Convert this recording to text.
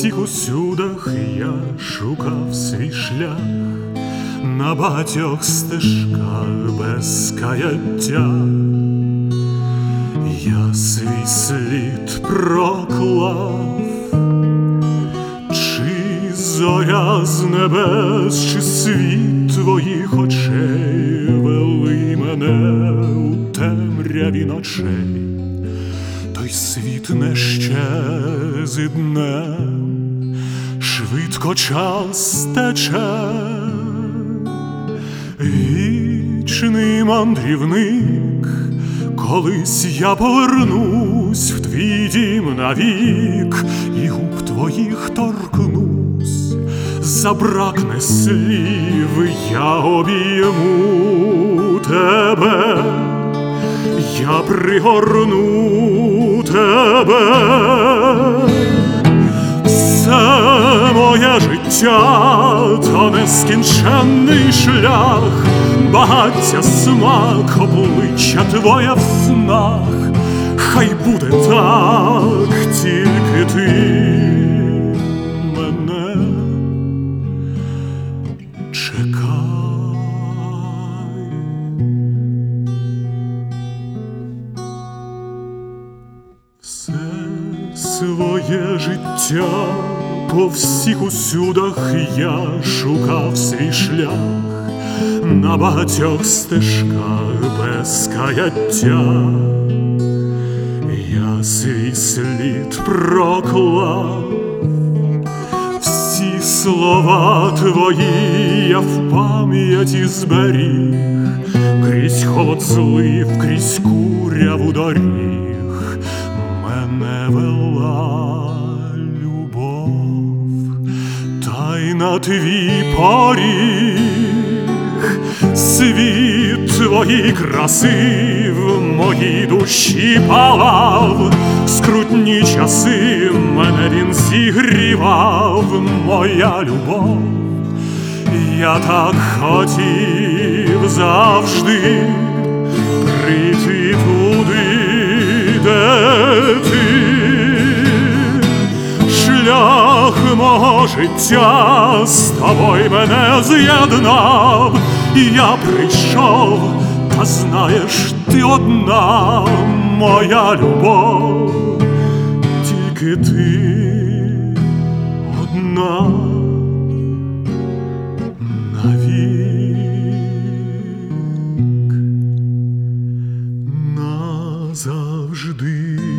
всіх усюдах я шукав свій шлях, на багатьох стежках без каяття. Я свій слід проклав, чи зоря з небес, чи світ твоїх очей вели мене у темряві ночей. Той світ не щез і днем, швидко час тече. Вічний мандрівник, колись я повернусь в твій дім навік, і губ твоїх торкнусь. Забракне слів, я обійму тебе, я пригорну тебе. Все моє життя то нескінченний шлях, багаття, смак, обличчя твоє в снах. Хай буде так, тільки ти мене чекай. Все своє життя по всіх усюдах я шукав свій шлях, на багатьох стежках без каяття. Я свій слід проклав, всі слова твої я в пам'яті зберіг, крізь холод злив, крізь куряву доріг мене вела любов, та й на твій поріг світ твоєї краси в моїй душі палав. В скрутні часи мене він зігрівав, моя любов. Я так хотів завжди прийти туди, де ти. Шлях мого життя з тобою мене з'єднав. Я прийшов, та знаєш, ти одна, моя любов, тільки ти одна навік, назавжди.